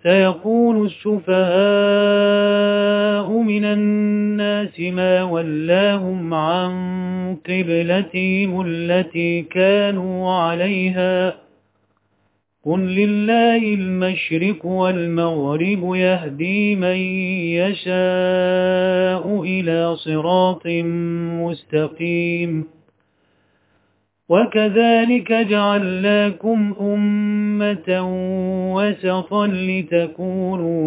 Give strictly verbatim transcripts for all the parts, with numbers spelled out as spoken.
سيقول السفهاء من الناس ما ولاهم عن قبلتهم التي كانوا عليها قل لله المشرق والمغرب يهدي من يشاء إلى صراط مستقيم وكذلك جعلناكم أمة وسطا لتكونوا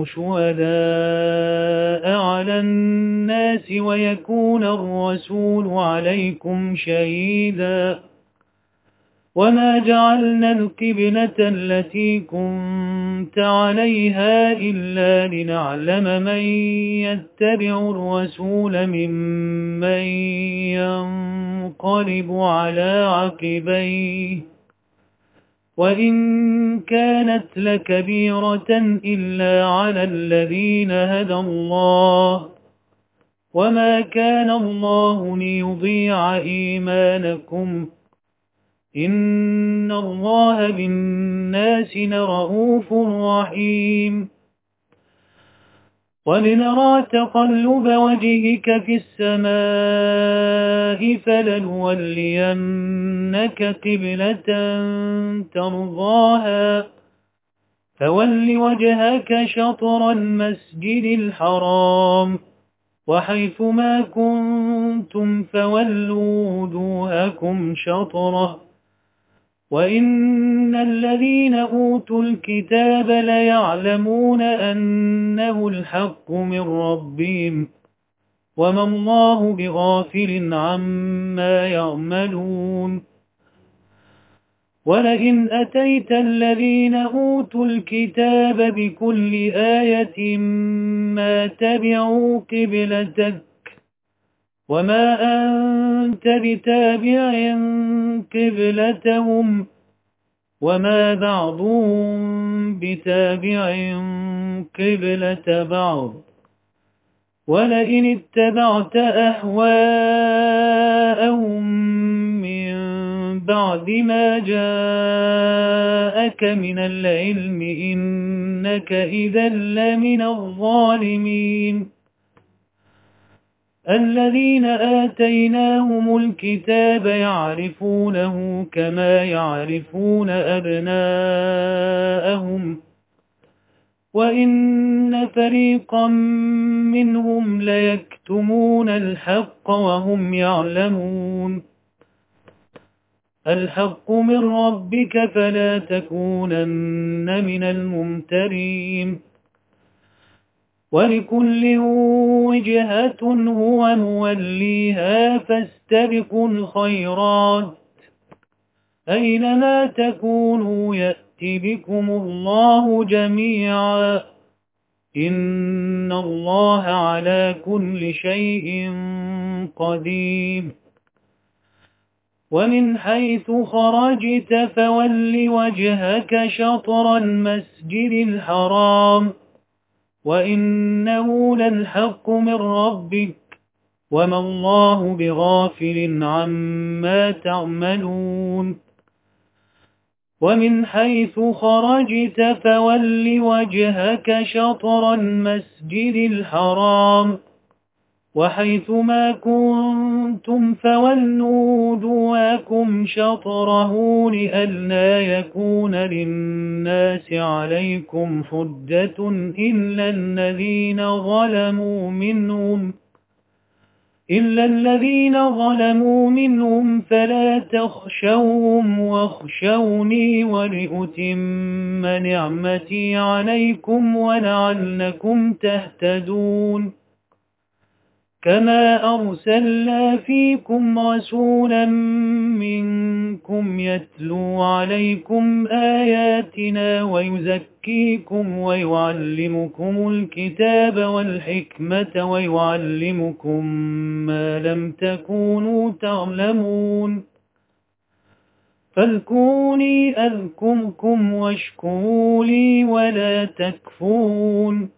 شهداء على الناس ويكون الرسول عليكم شهيدا وما جعلنا القبلة التي كنت عليها إلا لنعلم من يتبع الرسول ممن ينقلب على عقبيه وإن كانت لكبيرة إلا على الذين هدى الله وما كان الله ليضيع إيمانكم إن الله بالناس لرؤوف رحيم ولنرى تقلب وجهك في السماء فلنولينك قبلة ترضاها فول وجهك شطر المسجد الحرام وحيث ما كنتم فولوا وجوهكم شطره وإن الذين أوتوا الكتاب ليعلمون أنه الحق من ربهم وما الله بغافل عما يعملون ولئن أتيت الذين أوتوا الكتاب بكل آية ما تبعوا قبلتك وما أنت بتابع قبلتهم وما بعضهم بتابع قبلة بعض ولئن اتبعت أهواءهم من بعد ما جاءك من العلم إنك إذا لمن الظالمين الذين آتيناهم الكتاب يعرفونه كما يعرفون أبناءهم وإن فريقا منهم ليكتمون الحق وهم يعلمون الحق من ربك فلا تكونن من الممترين ولكل وجهة هو موليها فاستبقوا الخيرات أينما تكونوا يأتي بكم الله جميعا إن الله على كل شيء قدير ومن حيث خرجت فول وجهك شطر المسجد الحرام وإنه للحق من ربك وما الله بغافل عما تعملون ومن حيث خرجت فول وجهك شطر المسجد الحرام وحيث ما كنتم فولوا وجوهكم شطره لئلا يكون للناس عليكم حجة إلا الذين ظلموا منهم إلا الذين ظلموا منهم فلا تخشوهم واخشوني ولأتم نعمتي عليكم ولعلكم تهتدون كما أرسلنا فيكم رسولا منكم يتلو عليكم آياتنا ويزكيكم ويعلمكم الكتاب والحكمة ويعلمكم ما لم تكونوا تعلمون فاذكروني أذكركم واشكروا لي ولا تكفرون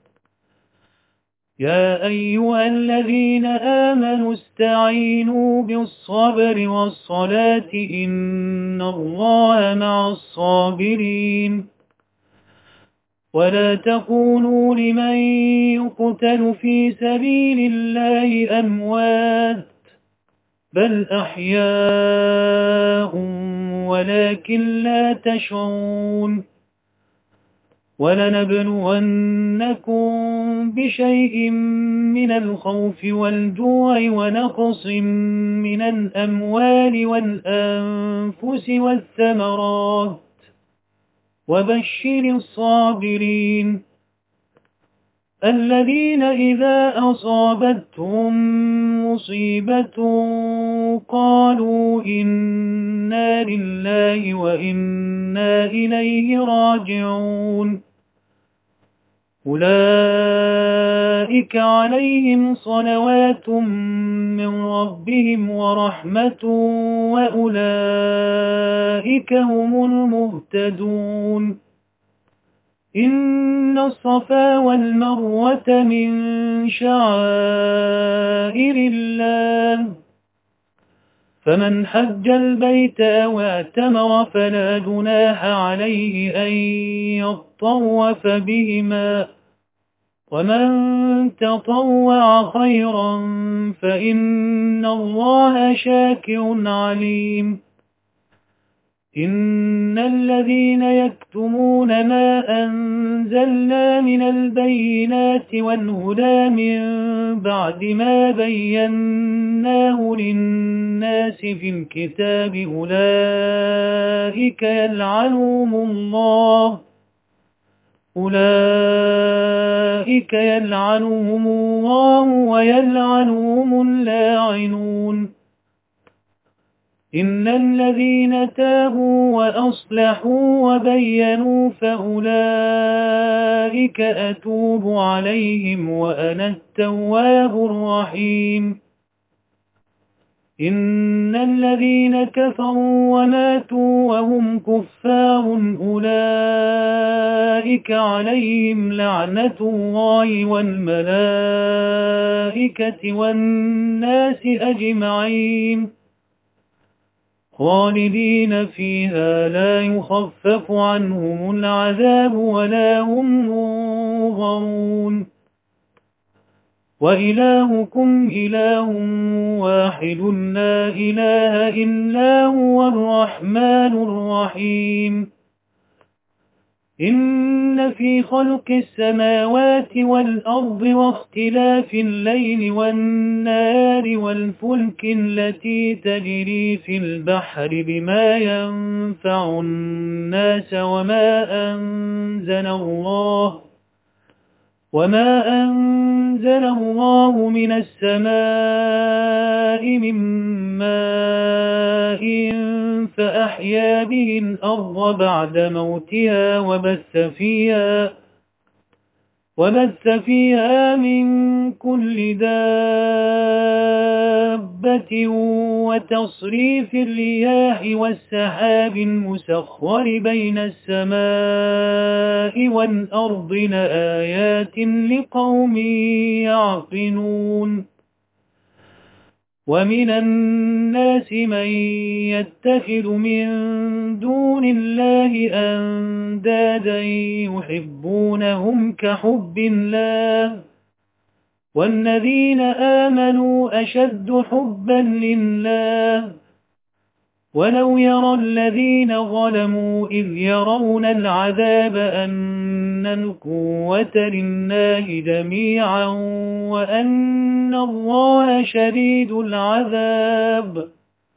يا أيها الذين آمنوا استعينوا بالصبر والصلاة إن الله مع الصابرين ولا تقولوا لمن يقتل في سبيل الله أموات بل أحياء ولكن لا تشعرون ولنبلونكم بشيء من الخوف والجوع ونقص من الأموال والأنفس والثمرات وبشر الصابرين الذين إذا أصابتهم مصيبة قالوا إنا لله وإنا إليه راجعون أولئك عليهم صلوات من ربهم ورحمة وأولئك هم المهتدون إن الصفا والمروة من شعائر الله فمن حج البيت أو اعتمر فلا جناح عليه أن يطوف بهما ومن تطوع خيرا فإن الله شاكر عليم إن الذين يكتمون ما أنزلنا من البينات والهدى من بعد ما بيناه للناس في الكتاب أولئك يلعنهم الله أولئك يلعنهم الله ويلعنهم اللاعنون إن الذين تابوا وأصلحوا وبينوا فأولئك أتوب عليهم وأنا التواب الرحيم إن الذين كفروا وماتوا وهم كفار أولئك عليهم لعنة الله والملائكة والناس أجمعين خالدين فيها لا يخفف عنهم العذاب ولا هم ينظرون وإلهكم إله واحد لا إله إلا هو الرحمن الرحيم إن في خلق السماوات والأرض واختلاف الليل والنهار والفلك التي تجري في البحر بما ينفع الناس وما أنزل الله وما أنزل الله من السماء من ماء فأحيا به الأرض بعد موتها وبث فيها وبث فيها من كل دابة وتصريف الرياح والسحاب المسخر بين السماء والأرض لآيات لقوم يعقلون ومن الناس من يتخذ من دون الله أندادا يحبونهم كحب الله والذين آمنوا أشد حبا لله ولو يرى الذين ظلموا إذ يرون العذاب أن القوة لله جميعا وأن الله شديد العذاب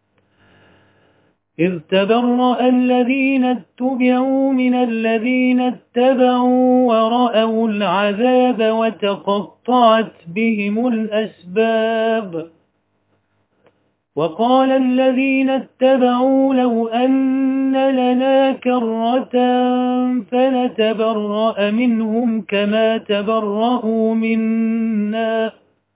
إذ تبرأ الذين اتبعوا من الذين اتبعوا ورأوا العذاب وتقطعت بهم الأسباب وقال الذين اتبعوا لو أن لنا كرة فنتبرأ منهم كما تبرأوا منا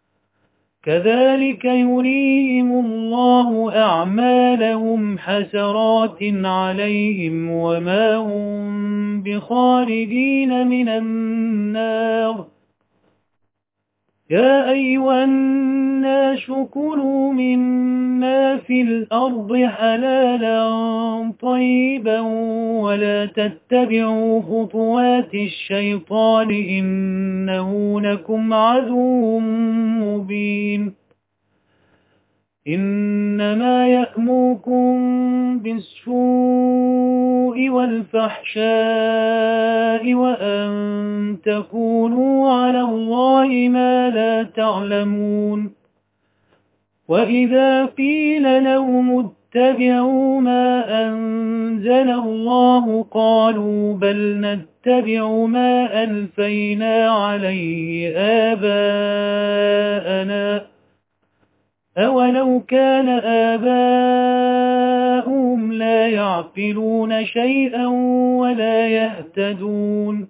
كذلك يريهم الله أعمالهم حسرات عليهم وما هم بخارجين من النار يا أيها الناس كلوا مما في الأرض حلالا طيبا ولا تتبعوا خطوات الشيطان إنه لكم عدو مبين إنما يأمركم بالسوء والفحشاء وأن تقولوا على الله ما لا تعلمون وإذا قيل لهم اتبعوا ما أنزل الله قالوا بل نتبع ما ألفينا عليه آباءنا أولو كان آباؤهم لا يعقلون شيئا ولا يهتدون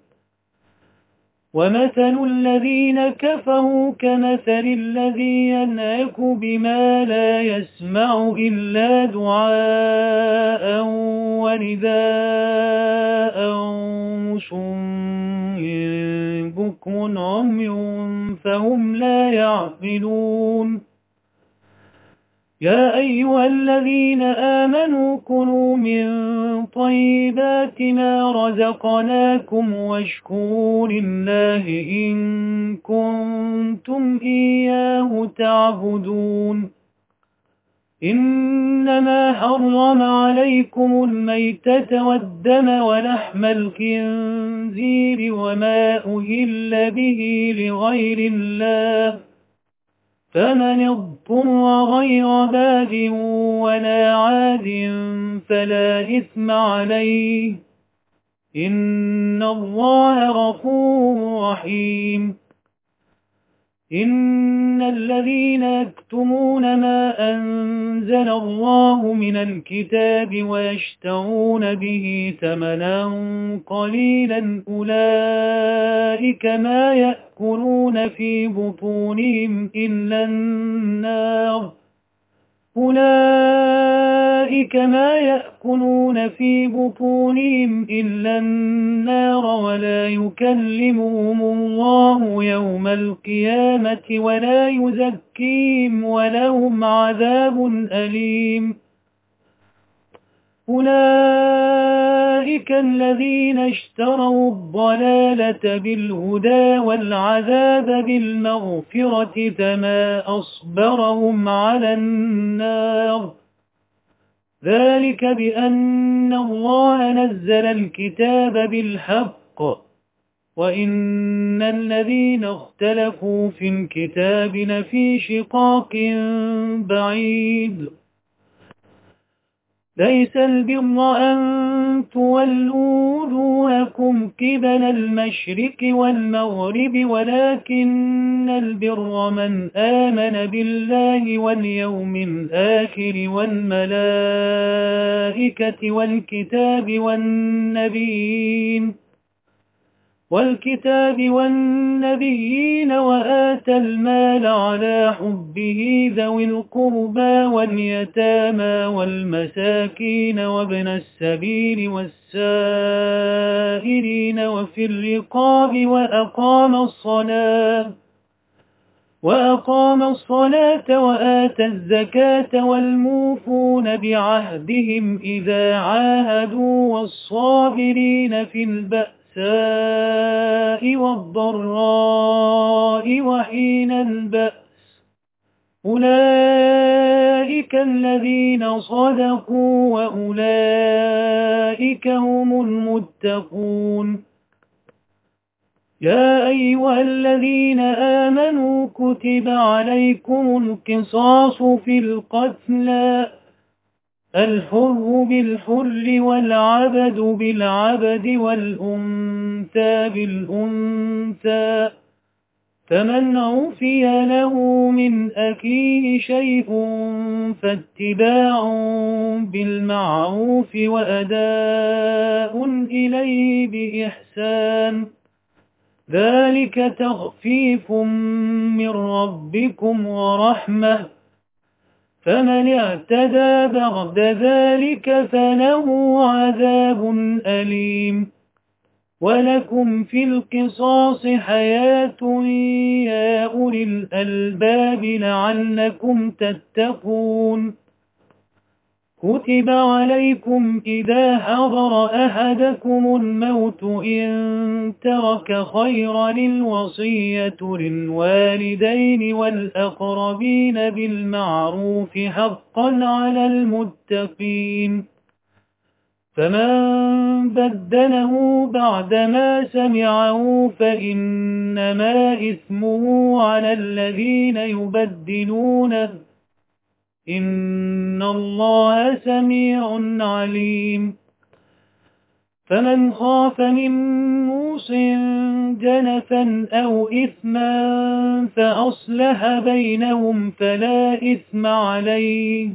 ومثل الذين كفروا كمثل الذي ينعق بما لا يسمع إلا دعاء ونداء صم بكم عمي فهم لا يعقلون يا أيها الذين آمنوا كلوا من طيبات ما رزقناكم واشكروا لله إن كنتم إياه تعبدون إنما حرم عليكم الميتة والدم ولحم الخنزير وما أهل به لغير الله فمن اضطر غير باغ ولا عاد فلا إثم عليه إن الله غفور رحيم إن الذين يكتمون ما أنزل الله من الكتاب ويشترون به ثمنا قليلا أولئك ما يأكلون في بطونهم إلا النار أولئك ما يأكلون في بطونهم إلا النار ولا يكلمهم الله يوم القيامة ولا يزكيهم ولهم عذاب أليم أولئك الذين اشتروا الضلالة بالهدى والعذاب بالمغفرة فما أصبرهم على النار ذلك بأن الله نزل الكتاب بالحق وإن الذين اختلفوا في الكتاب لفي شقاق بعيد ليس البر أن تولوا وجوهكم قبل المشرق والمغرب ولكن البر من آمن بالله واليوم الآخر والملائكة والكتاب والنبيين والكتاب والنبيين وآتى المال على حبه ذوي القربى واليتامى والمساكين وابن السبيل والسائلين وفي الرقاب وأقام الصلاة وأقام الصلاة وآتى الزكاة والموفون بعهدهم إذا عاهدوا والصابرين في البأس والضراء وحين البأس أولئك الذين صدقوا وأولئك هم المتقون يا أيها الذين آمنوا كتب عليكم القصاص في القتلى الحر بالحر والعبد بالعبد والأنثى بالأنثى فمن عفي له من أخيه شيء فاتباع بالمعروف وأداء إليه بإحسان ذلك تخفيف من ربكم ورحمة فمن اعتدى بعد ذلك فله عذاب أليم ولكم في القصاص حياة يا أولي الألباب لعلكم تتقون. كتب عليكم إذا حضر أحدكم الموت إن ترك خيرا الوصية للوالدين والأقربين بالمعروف حقا على المتقين. فمن بدله بعدما سمعه فإنما إثمه على الذين يبدلونه إن الله سميع عليم. فمن خاف من موص جنفا أو إثما فأصلح بينهم فلا إثم عليه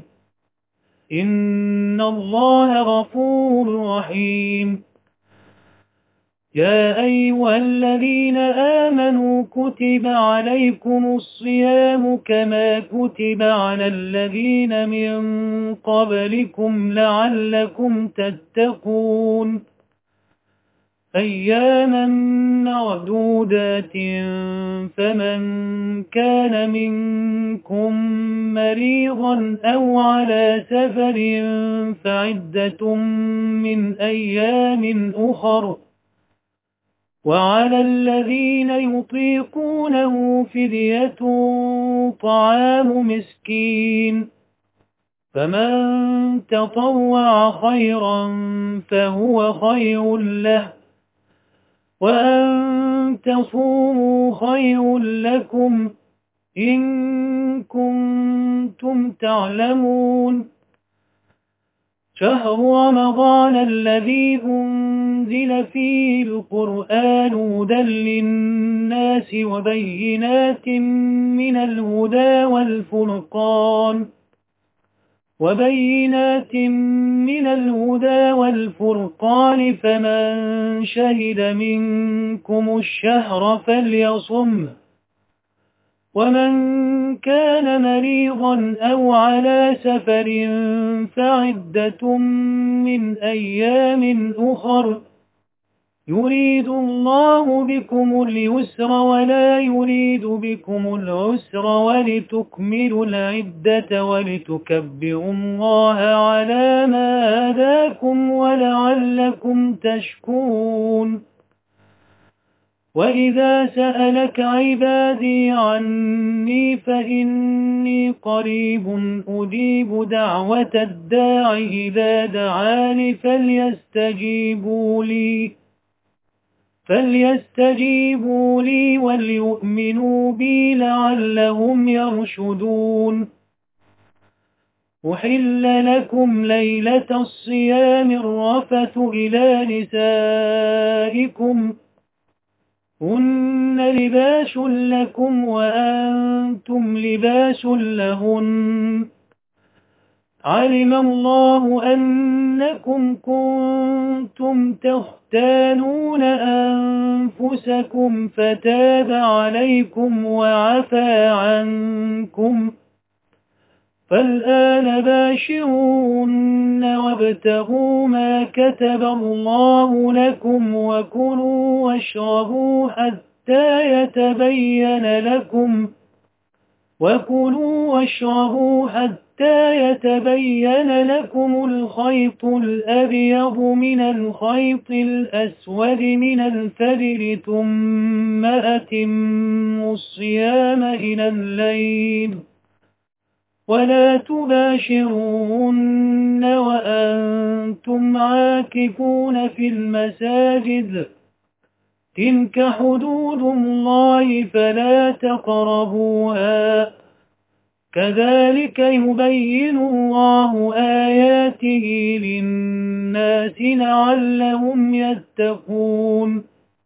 إن الله غفور رحيم. يا أيها الذين آمنوا كتب عليكم الصيام كما كتب على الذين من قبلكم لعلكم تتقون. أياما معدودات فمن كان منكم مريضا أو على سفر فعدة من أيام أخر وعلى الذين يطيقونه فدية طعام مسكين فمن تطوع خيرا فهو خير له وأن تصوموا خير لكم إن كنتم تعلمون. شهر رمضان الذي أنزل فيه القرآن هدى للناس وبينات من الهدى والفرقان وبينات من الهدى والفرقان فمن شهد منكم الشهر فليصمه ومن كان مريضا أو على سفر فعدة من أيام أخر يريد الله بكم اليسر ولا يريد بكم العسر ولتكملوا العدة ولتكبروا الله على ما هداكم ولعلكم تشكرون. وإذا سألك عبادي عني فإني قريب أجيب دعوة الداع إذا دعاني فليستجيبوا لي فليستجيبوا لي وليؤمنوا بي لعلهم يرشدون. أحل لكم ليلة الصيام الرفث إلى نسائكم هن لباس لكم وأنتم لباس لهن علم الله أنكم كنتم تختانون أنفسكم فتاب عليكم وعفى عنكم فالآن باشرون وابتغوا ما كتب الله لكم وكلوا واشربوا حتى يتبين لكم وكلوا واشربوا حتى يتبين لكم الخيط الأبيض من الخيط الأسود من الفجر ثم أتموا الصيام إلى الليل ولا تباشرون وأنتم عاكفون في المساجد تلك حدود الله فلا تقربوها كذلك يبين الله آياته للناس لعلهم يتقون.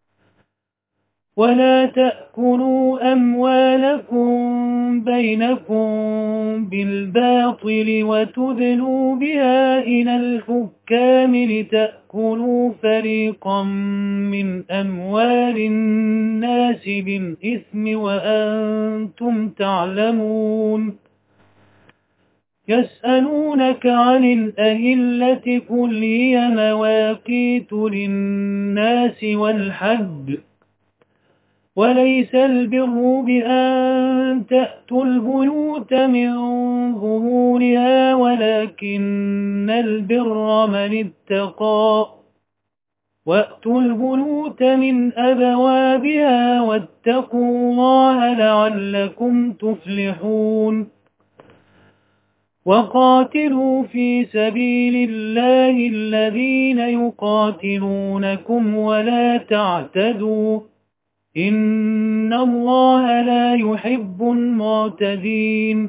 ولا تأكلوا أموالكم بينكم بالباطل وتدلوا بها إلى الحكام لتأكلوا فريقا من أموال الناس بالإثم وأنتم تعلمون. يسألونك عن الأهلة قل هي مواقيت للناس والحج وليس البر بأن تأتوا البيوت من ظهورها ولكن البر من اتقى وأتوا البيوت من أبوابها واتقوا الله لعلكم تفلحون وقاتلوا في سبيل الله الذين يقاتلونكم ولا تعتدوا إن الله لا يحب المعتدين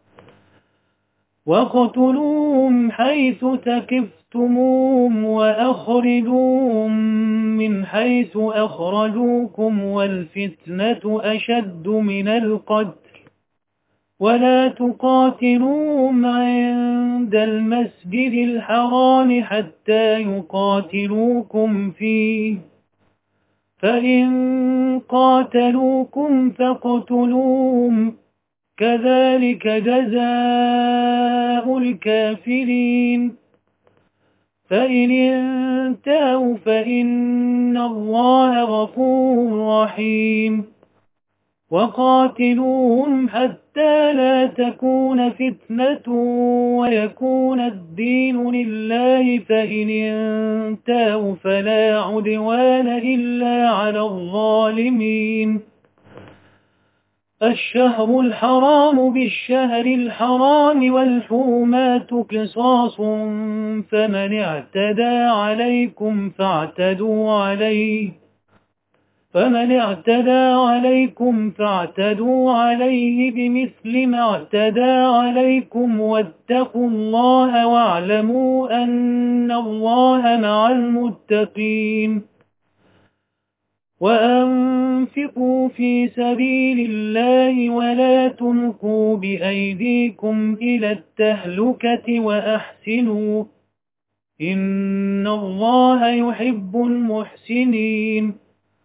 وقتلوهم حيث تكفتموهم وأخرجوهم من حيث أخرجوكم والفتنة أشد من القتل ولا تقاتلوهم عند المسجد الحرام حتى يقاتلوكم فيه فإن قاتلوكم فاقتلوهم كذلك جزاء الكافرين فإن انتهوا فإن الله غفور رحيم وقاتلوهم حتى لا تكون فتنة ويكون الدين لله فإن انتهوا فلا عدوان إلا على الظالمين الشهر الحرام بالشهر الحرام والحرمات قصاص فمن اعتدى عليكم فاعتدوا عليه فمن اعتدى عليكم فاعتدوا عليه بمثل ما اعتدى عليكم واتقوا الله واعلموا أن الله مع المتقين وأنفقوا في سبيل الله ولا تلقوا بأيديكم إلى التهلكة وأحسنوا إن الله يحب المحسنين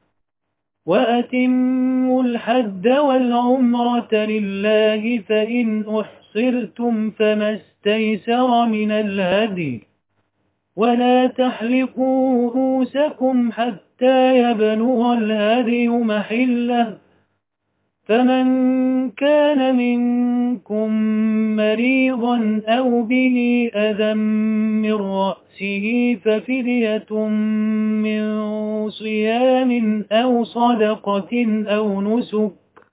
وأتموا الحج والعمرة لله فإن أحصرتم فما استيسر من الهدي ولا تحلقوا رؤوسكم حتى يبلغ الهدي محله فمن كان منكم مريضا أو به أذى من رأسه ففدية من صيام أو صدقة أو نسك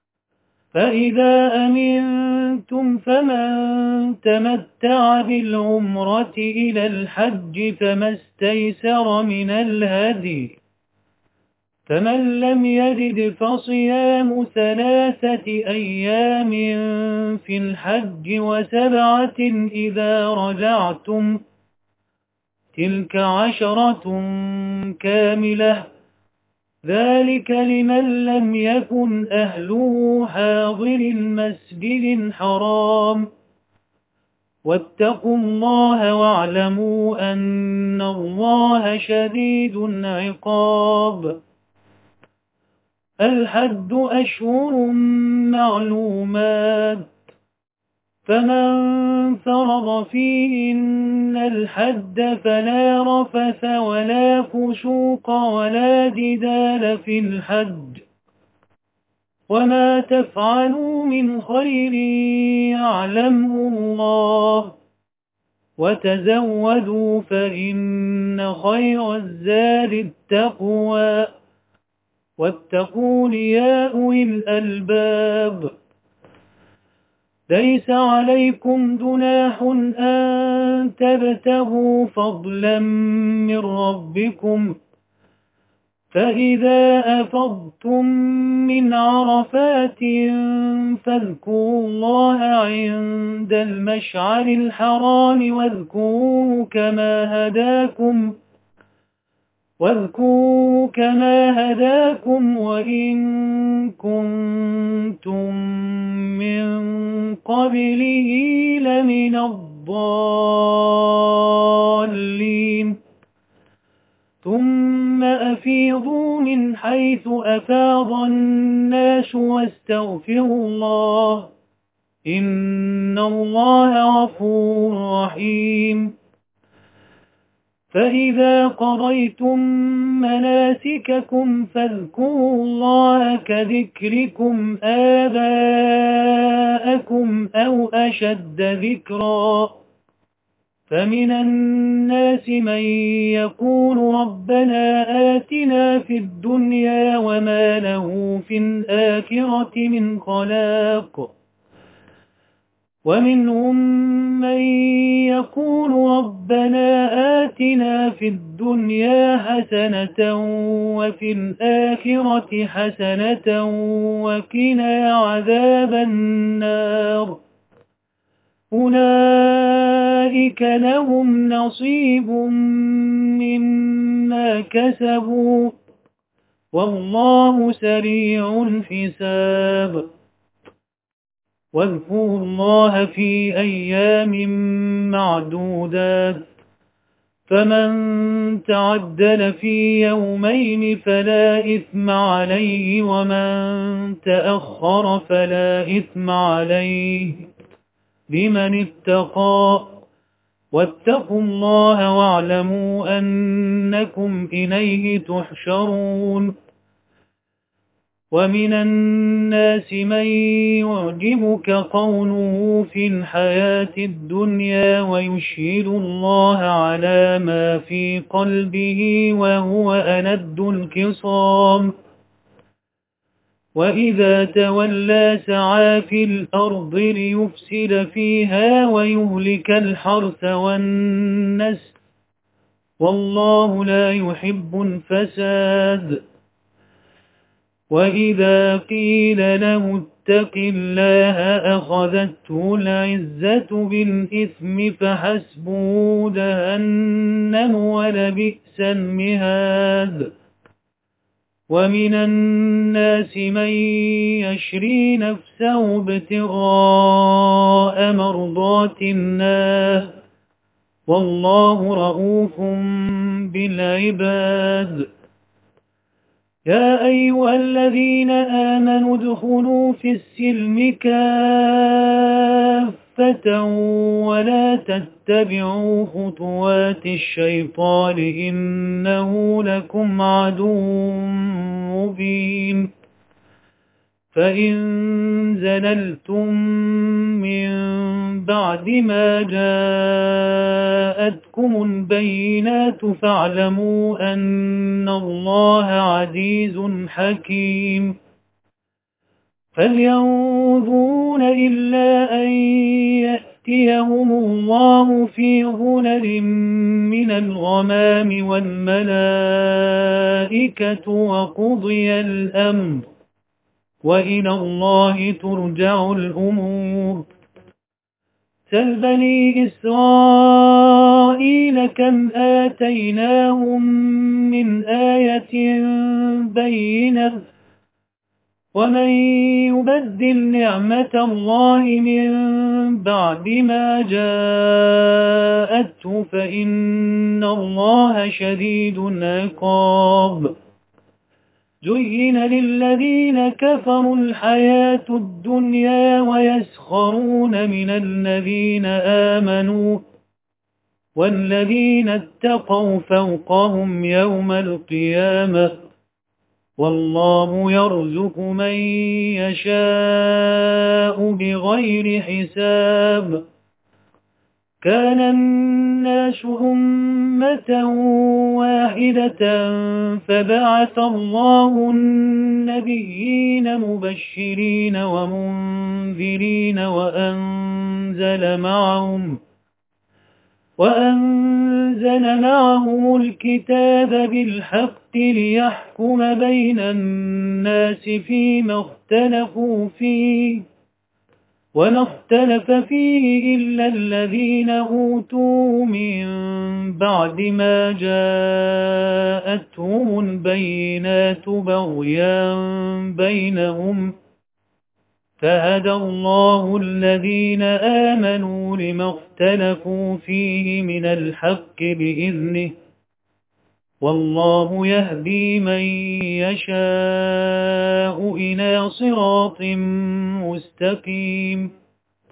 فإذا أمنتم فمن تمتع بالعمرة إلى الحج فما استيسر من الهدي فمن لم يجد فصيام ثلاثة أيام في الحج وسبعة إذا رجعتم تلك عشرة كاملة ذلك لمن لم يكن أهله حاضر المسجد الحرام واتقوا الله واعلموا أن الله شديد العقاب الحج أشهر معلومات فمن فرض فيهن الحج فلا رفث ولا فسوق ولا جدال في الحج وما تفعلوا من خير يعلمه الله وتزودوا فإن خير الزاد التقوى واتقون يا أولي الألباب ليس عليكم جناح أن تبتغوا فضلا من ربكم فإذا أفضتم من عرفات فاذكروا الله عند المشعر الحرام واذكروه كما هداكم واذكروا كما هداكم وإن كنتم من قبله لمن الضالين ثم أفيضوا من حيث أفاض الناس واستغفروا الله إن الله غفور رحيم. فإذا قضيتم مناسككم فاذكروا الله كذكركم آباءكم أو أشد ذكرا. فمن الناس من يقول ربنا آتنا في الدنيا وما له في الآخرة من خلاق، ومنهم من يقول ربنا آتنا في الدنيا حسنة وفي الآخرة حسنة وقنا عذاب النار. أولئك لهم نصيب مما كسبوا والله سريع الحساب. واذكروا الله في أيام معدودات، فمن تعدل في يومين فلا إثم عليه ومن تأخر فلا إثم عليه لمن اتقى. واتقوا الله واعلموا أنكم إليه تحشرون. ومن الناس من يعجبك قوله في الحياة الدنيا ويشهد الله على ما في قلبه وهو ألد الخصام. وإذا تولى سعى في الأرض ليفسد فيها ويهلك الحرث والنسل والله لا يحب الفساد. وإذا قيل له اتق الله أخذته العزة بالإثم فحسبه جهنم ولبئس المهاد. ومن الناس من يشري نفسه ابتغاء مرضات الله والله رؤوف بالعباد. يا أيها الذين آمنوا ادخلوا في السلم كافة ولا تتبعوا خطوات الشيطان إنه لكم عدو مبين. فإن زللتم من بعد ما جاءتكم البينات فاعلموا أن الله عزيز حكيم. فلينظرون إلا أن يأتيهم الله في ظلل من الغمام والملائكة وقضي الأمر وإلى الله ترجع الأمور. سل بني إسرائيل كم آتيناهم من آية بينة ومن يبدل نعمة الله من بعد ما جاءته فإن الله شديد العقاب. زين للذين كفروا الحياة الدنيا ويسخرون من الذين آمنوا والذين اتقوا فوقهم يوم القيامة والله يرزق من يشاء بغير حساب. كان الناس أمة واحدة فبعث الله النبيين مبشرين ومنذرين وأنزل معهم وأنزل معهم الكتاب بالحق ليحكم بين الناس فيما اختلفوا فيه وما اختلف فيه إلا الذين أوتوا من بعد ما جاءتهم البينات بغيا بينهم فهدى الله الذين آمنوا لما اختلفوا فيه من الحق بإذنه والله يهدي من يشاء إلى صراط مستقيم.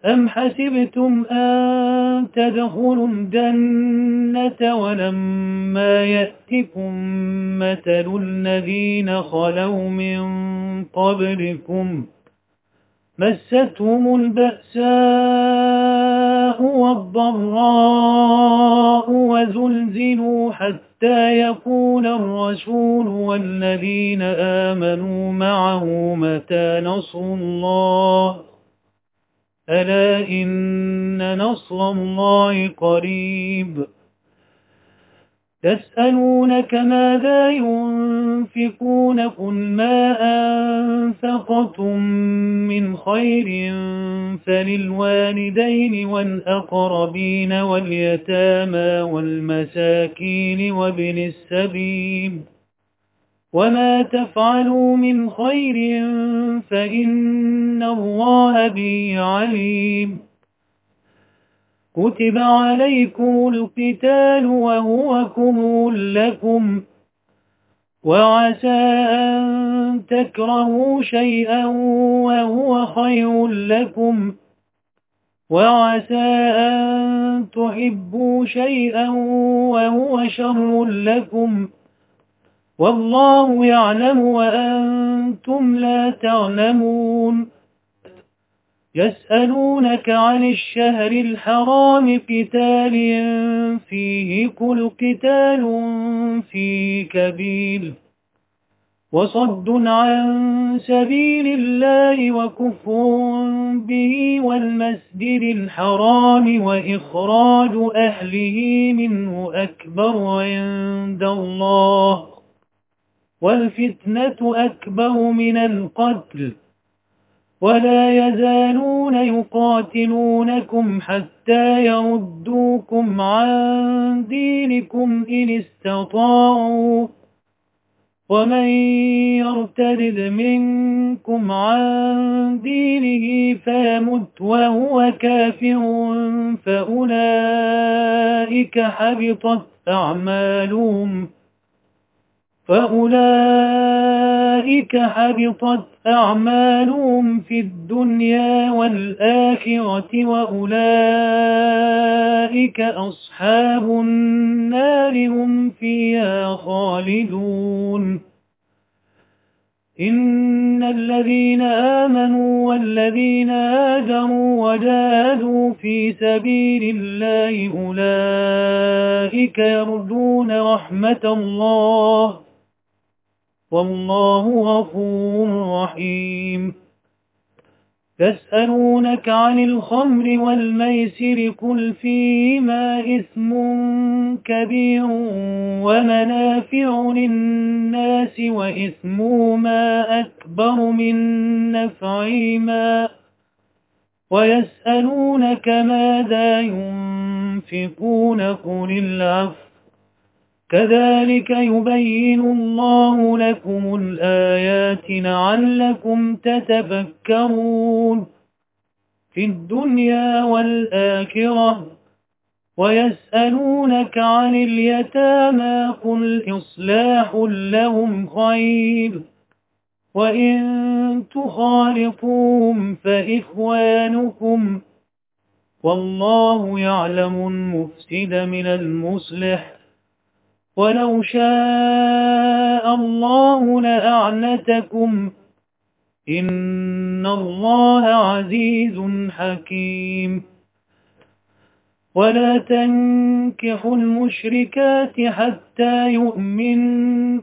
أم حسبتم أن تدخلوا الجنة ولما يأتكم مثل الذين خلوا من قبلكم مستهم البأساء والضراء وزلزلوا حتى يقول الرسول والذين آمنوا معه متى نصر الله ألا إن نصر الله قريب يسألونك ماذا ينفقون قل ما أنفقتم من خير فللوالدين والأقربين واليتامى والمساكين وابن السبيل وما تفعلوا من خير فإن الله به عليم كتب عليكم القتال وهو كره لكم وعسى أن تكرهوا شيئا وهو خير لكم وعسى أن تحبوا شيئا وهو شر لكم والله يعلم وأنتم لا تعلمون يسألونك عن الشهر الحرام قتال فيه كل قتال فيه كبير وصد عن سبيل الله وكفر به والمسجد الحرام وإخراج أهله منه أكبر عند الله والفتنة أكبر من القتل ولا يزالون يقاتلونكم حتى يردوكم عن دينكم إن استطاعوا ومن يرتد منكم عن دينه فيمت وهو كافر فأولئك حبطت أعمالهم فأولئك حبطت أعمالهم في الدنيا والآخرة وأولئك أصحاب النار هم فيها خالدون إن الذين آمنوا والذين هاجروا وجاهدوا في سبيل الله أولئك يرجون رحمة الله والله غفور رحيم يسألونك عن الخمر والميسر قل فيهما إثم كبير ومنافع للناس وإثمهما أكبر من نفعهما ويسألونك ماذا ينفقون قل العفو كذلك يبين الله لكم الآيات لعلكم تتفكرون في الدنيا والآخرة ويسألونك عن اليتامى قل إصلاح لهم خير وإن تخالطوهم فإخوانكم والله يعلم المفسد من المصلح ولو شاء الله لأعنتكم إن الله عزيز حكيم ولا تنكحوا المشركات حتى يؤمنوا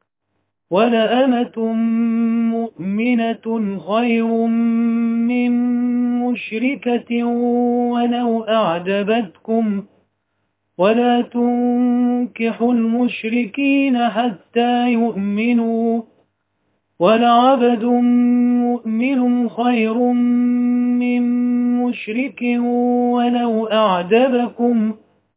ولأمة مؤمنة خير من مشركة ولو أعجبتكم ولا تنكحوا المشركين حتى يؤمنوا ولعبد مؤمن خير من مشرك ولو أعجبكم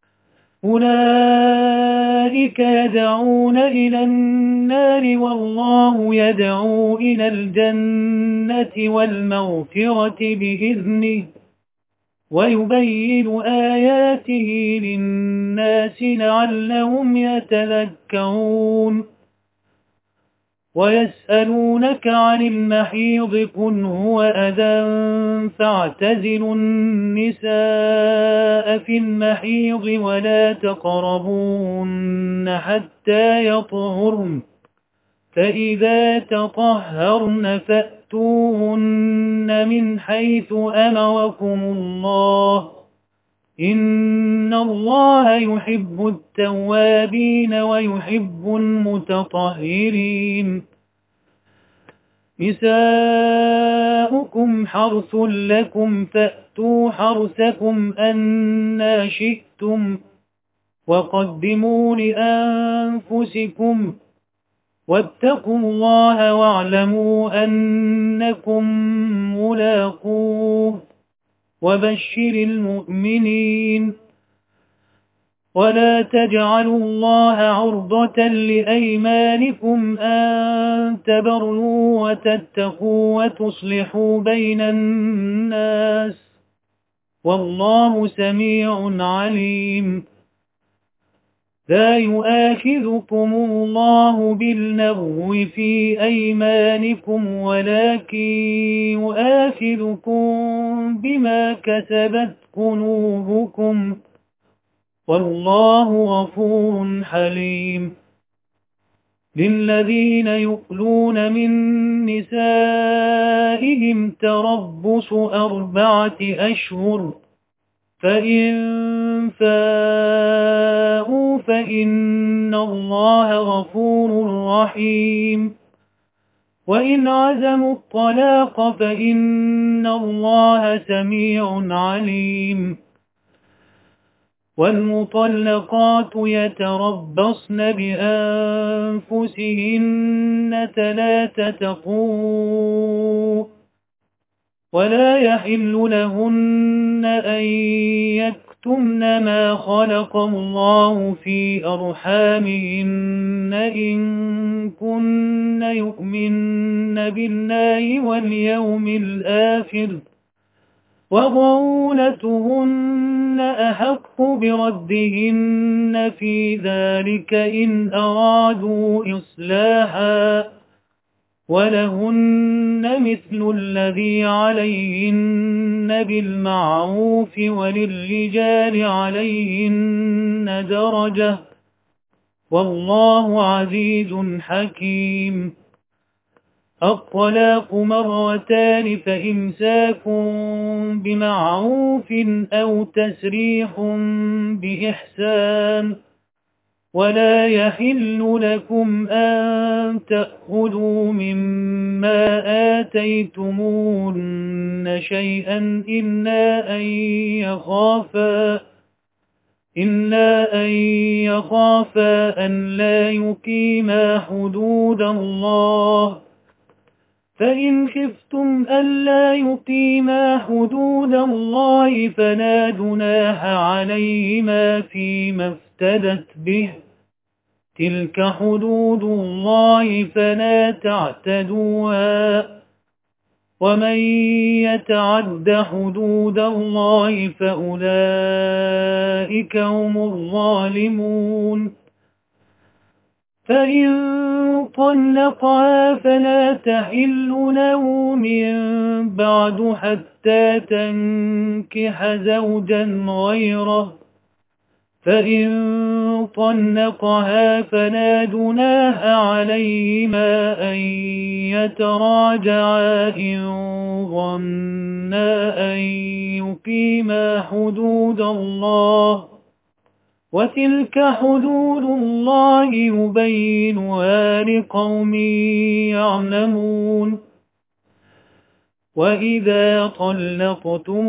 أولئك يدعون إلى النار والله يدعو إلى الجنة والمغفرة بإذنه ويبين آياته للناس لعلهم يتذكرون ويسألونك عن المحيض قل هو أذى فاعتزلوا النساء في المحيض ولا تقربوهن حتى يطهرن فإذا تطهرن فأتوهن من حيث أمركم الله إن الله يحب التوابين ويحب المتطهرين نساؤكم حرث لكم فأتوا حرثكم أنى شئتم وقدموا لأنفسكم واتقوا الله واعلموا أنكم ملاقوه وبشر المؤمنين ولا تجعلوا الله عرضة لأيمانكم أن تبروا وتتقوا وتصلحوا بين الناس والله سميع عليم لا يؤاخذكم الله باللغو في أيمانكم ولكن يؤاخذكم بما كسبت قلوبكم والله غفور حليم للذين يؤلون من نسائهم تربص أربعة أشهر فإن فاءوا فإن الله غفور رحيم وإن عزموا الطلاق فإن الله سميع عليم والمطلقات يتربصن بأنفسهن ثلاثة قروء ولا يحل لهن أن يكتمن ما خلق الله في أرحامهن إن كن يؤمن بالله واليوم الآخر وبعولتهن أحق بردهن في ذلك إن أرادوا إصلاحا ولهن مثل الذي عليهن بالمعروف وللرجال عليهن درجة والله عزيز حكيم الطلاق مرتان فإمساك بمعروف أو تسريح بإحسان ولا يحل لكم أن تأخذوا مما آتيتمون شيئا إلا أن يخافا إلا أن يخافا أن لا يقيما حدود الله فإن خفتم ألا يقيما حدود الله فلا جناح عليهما فيما افتدت به تلك حدود الله فلا تعتدوها ومن يتعد حدود الله فأولئك هم الظالمون فإن طلقها فلا تحل له من بعد حتى تنكح زوجا غيره فإن طلقها فلا جناح عليهما أن يتراجعا إن ظنا أن يقيما حدود الله وتلك حدود الله يبينها لقوم يعلمون وإذا طلقتم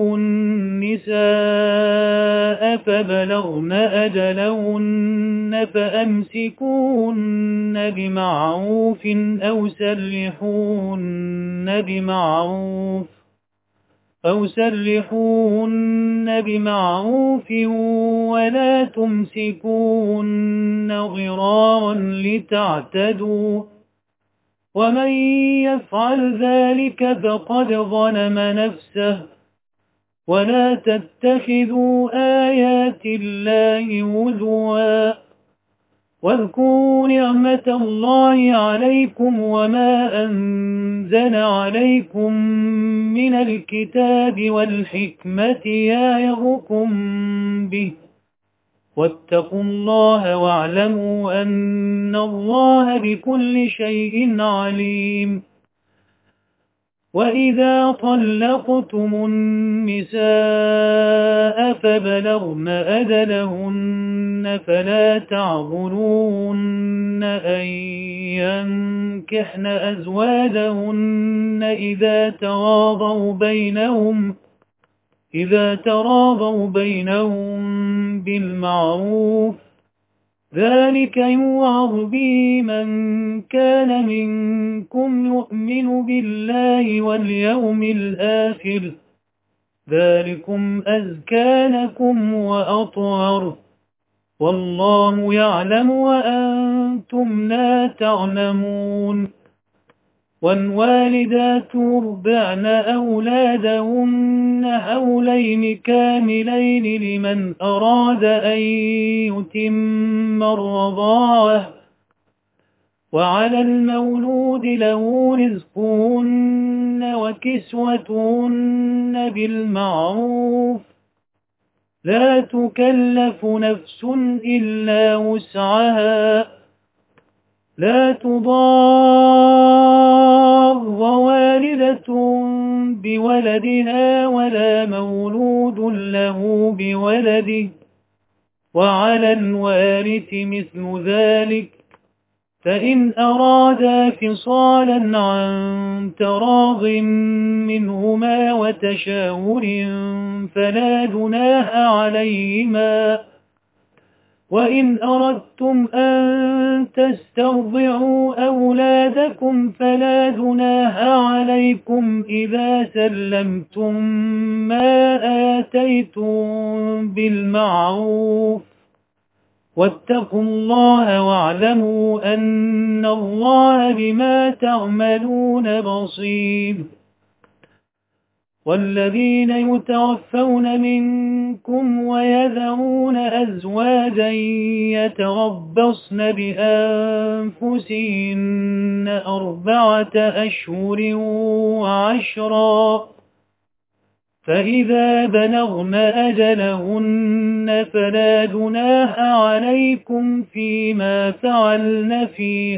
النساء فبلغن أجلهن فأمسكوهن بمعروف أو سرحوهن بمعروف أو سرحوهن بمعروف ولا تمسكوهن ضرارا لتعتدوا ومن يفعل ذلك فقد ظلم نفسه ولا تتخذوا آيات الله هزوا واذكروا نعمة الله عليكم وما أنزل عليكم من الكتاب والحكمة يعظكم به واتقوا الله واعلموا أن الله بكل شيء عليم. وإذا طلقتم النساء فبلغن أجلهن فلا تعضلوهن أن ينكحن أزواجهن إذا تراضوا بينهم إذا تراضوا بينهم بالمعروف، ذلك يوعظ به من كان منكم يؤمن بالله واليوم الآخر، ذلكم أزكى لكم وأطهر، والله يعلم وأنتم لا تعلمون. والوالدات يرضعن أولادهن حولين كاملين لمن أراد أن يتم الرضاعة، وعلى المولود له رزقهن وكسوتهن بالمعروف، لا تكلف نفس إلا وسعها، لا تضار والدة بولدها ولا مولود له بولده، وعلى الوارث مثل ذلك، فإن أرادا فصالا عن تراض منهما وتشاور فلا جناح عليهما. وإن أردتم أن تسترضعوا أولادكم فلا جناح عليكم إذا سلمتم ما آتيتم بالمعروف، واتقوا الله واعلموا أن الله بما تعملون بصير. والذين يتوفون منكم ويذرون أزواجا يتربصن بأنفسهن أربعة أشهر وعشرا، فإذا بلغن أجلهن فلا جناح عليكم فيما فعلن في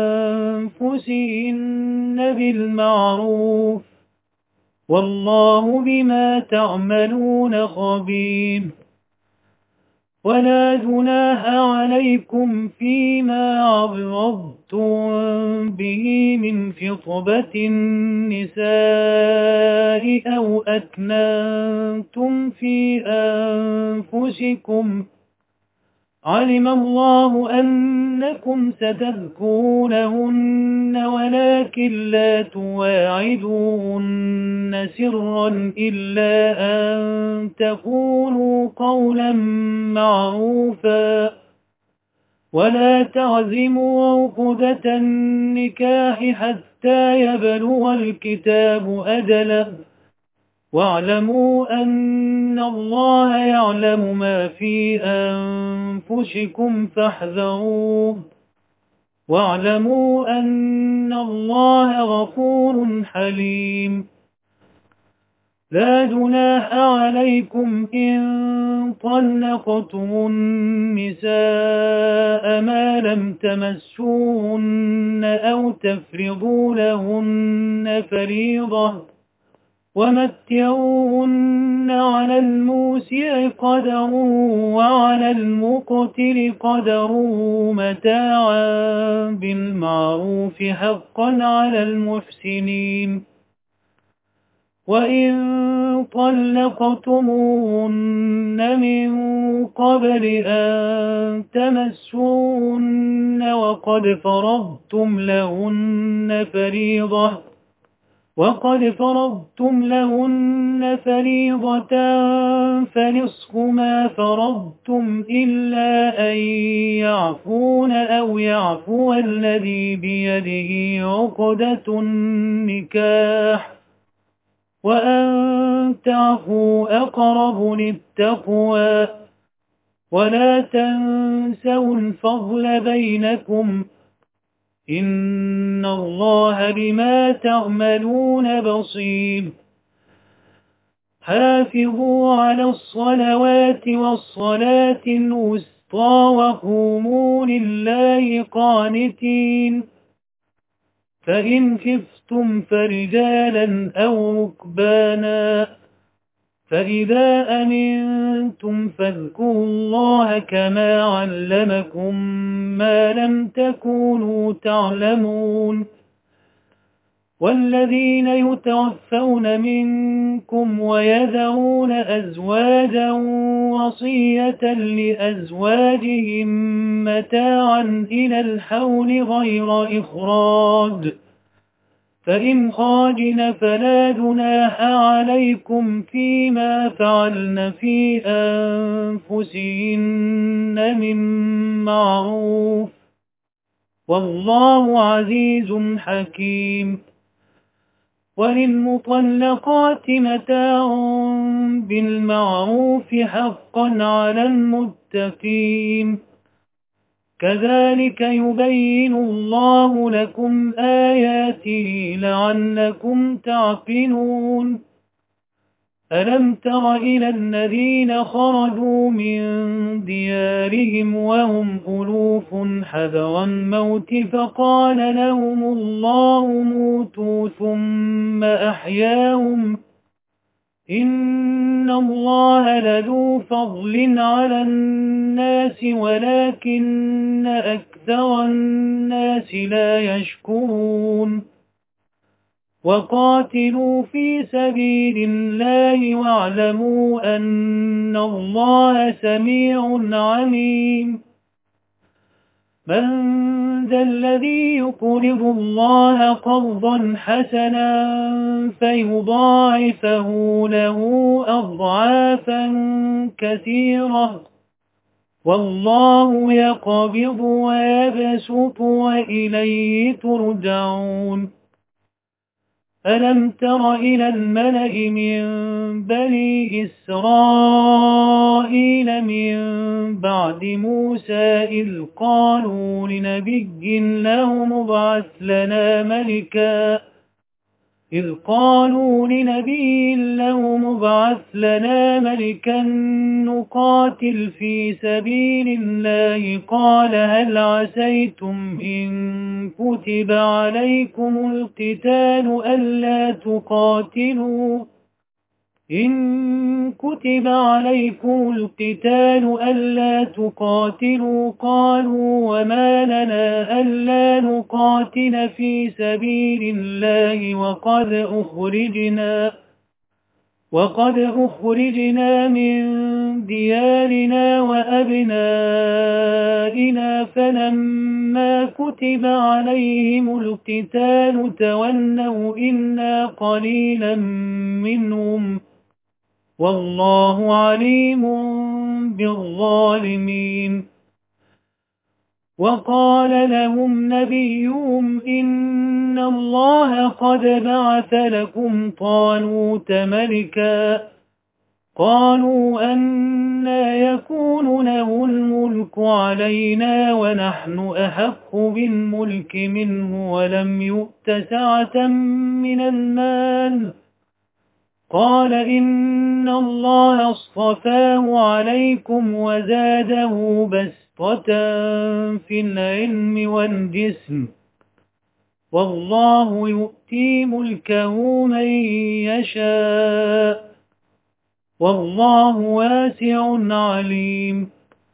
أنفسهن بالمعروف، والله بما تعملون خبير. ولا جناح عليكم فيما عرضتم به من خطبة النساء أو أكننتم في أنفسكم، علم الله أنكم ستذكرونهن ولكن لا تواعدوهن سرا إلا أن تقولوا قولا معروفا، ولا تعزموا عقدة النكاح حتى يبلغ الكتاب أجله، واعلموا أن الله يعلم ما في أنفسكم فاحذروه، واعلموا أن الله غفور حليم. لا جناح عليكم إن طلقتم النساء ما لم تمسوهن أو تفرضوا لهن فريضة، ومتعوهن على الموسع قدره وعلى المقتر قدره متاعا بالمعروف حقا على المحسنين. وإن طلقتموهن من قبل أن تمسوهن وقد فرضتم لهن فريضة وقد فرضتم لهن فريضة فنصف ما فرضتم إلا أن يعفون أو يعفو الذي بيده عقدة النكاح، وأن تعفوا أقرب للتقوى، ولا تنسوا الفضل بينكم إن الله بما تعملون بصير حافظوا على الصلوات والصلاة الوسطى وقوموا لله قانتين فإن خفتم فرجالا أو ركبانا فإذا أمنتم فاذكروا الله كما علمكم ما لم تكونوا تعلمون والذين يتوفون منكم ويذرون أزواجا وصية لأزواجهم متاعا إلى الحول غير إخراج فإن خرجن فلا جناح عليكم فيما فعلن في أنفسهن من معروف والله عزيز حكيم وللمطلقات متاع بالمعروف حقا على المتقين كذلك يبين الله لكم آياته لعلكم تعقلون ألم تر إلى الذين خرجوا من ديارهم وهم ألوف حذر الموت فقال لهم الله موتوا ثم أحياهم إن الله لذو فضل على الناس ولكن أكثر الناس لا يشكرون وقاتلوا في سبيل الله واعلموا أن الله سميع عليم من ذا الذي يقرض الله قرضا حسنا فيضاعفه له أضعافا كثيرة والله يقبض ويبسط وإليه ترجعون ألم تر إلى الملأ من بني إسرائيل من بعد موسى إذ قالوا لنبي له مبعث لنا ملكا إذ قالوا لنبي له مبعث لنا ملكا نقاتل في سبيل الله قال هل عسيتم إن كتب عليكم القتال ألا تقاتلوا إن كتب عليكم القتال ألا تقاتلوا قالوا وما لنا ألا نقاتل في سبيل الله وقد أخرجنا وقد أخرجنا من ديارنا وأبنائنا فلما كتب عليهم القتال تولوا إلا قليلا منهم والله عليم بالظالمين وقال لهم نبيهم إن الله قد بعث لكم طالوت ملكا قالوا أنى يكون له الملك علينا ونحن أحق بالملك منه ولم يؤت سعة من المال قال إن الله اصطفاه عليكم وزاده بسطة في العلم والجسم والله يؤتي ملكه من يشاء والله واسع عليم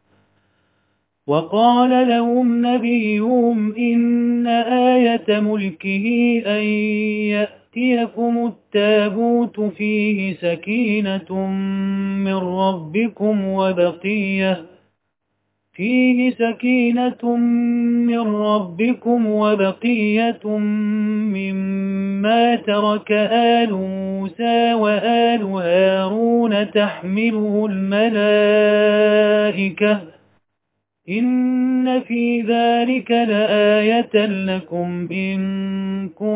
وقال لهم نبيهم إن آية ملكه أن يأتيكم التابوت فيه سكينة من ربكم وبقية فيه سكينة من ربكم وبقية مما ترك آل موسى وآل هارون تحمله الملائكة إن في ذلك لآية لكم إن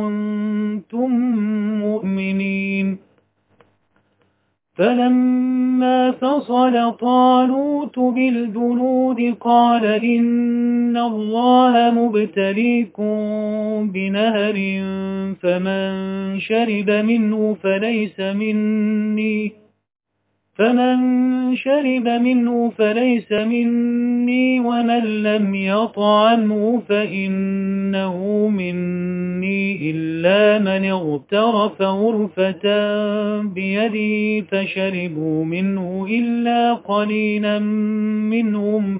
كنتم مؤمنين فلما ولما فصل طالوت بالجنود قال إن الله مبتليكم بنهر فمن شرب منه فليس مني فمن شرب منه فليس مني ومن لم يطعمه فإنه مني إلا من اغترف غرفة بيده فشربوا منه إلا قليلا منهم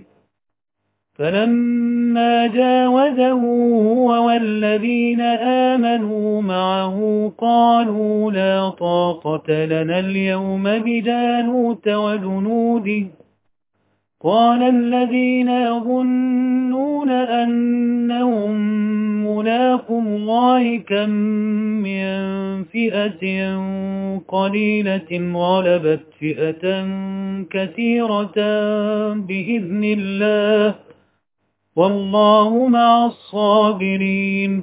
فلما جاوزه هو والذين آمنوا معه قالوا لا طاقة لنا اليوم بجالوت وجنوده قال الذين يظنون أنهم ملاقو الله كم من فئة قليلة غلبت فئة كثيرة بإذن الله والله مع الصابرين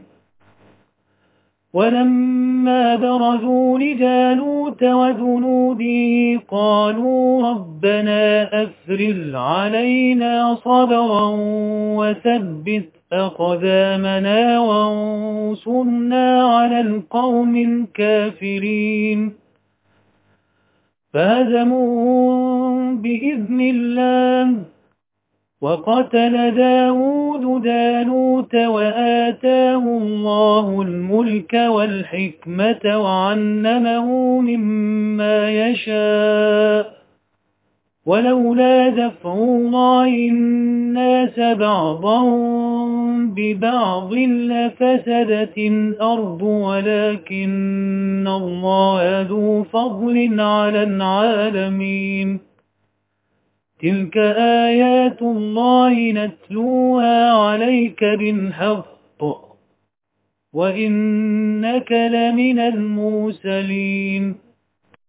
ولما برزوا لجالوت وجنوده قالوا ربنا أفرغ علينا صبرا وثبت أقدامنا وانصرنا على القوم الكافرين فهزموهم بإذن الله وقتل داود جالوت وآتاه الله الملك والحكمة وعلمه مما يشاء ولولا دفع الله الناس بعضهم ببعض لفسدت الأرض ولكن الله ذو فضل على العالمين تلك آيات الله نتلوها عليك بالحق وإنك لمن المرسلين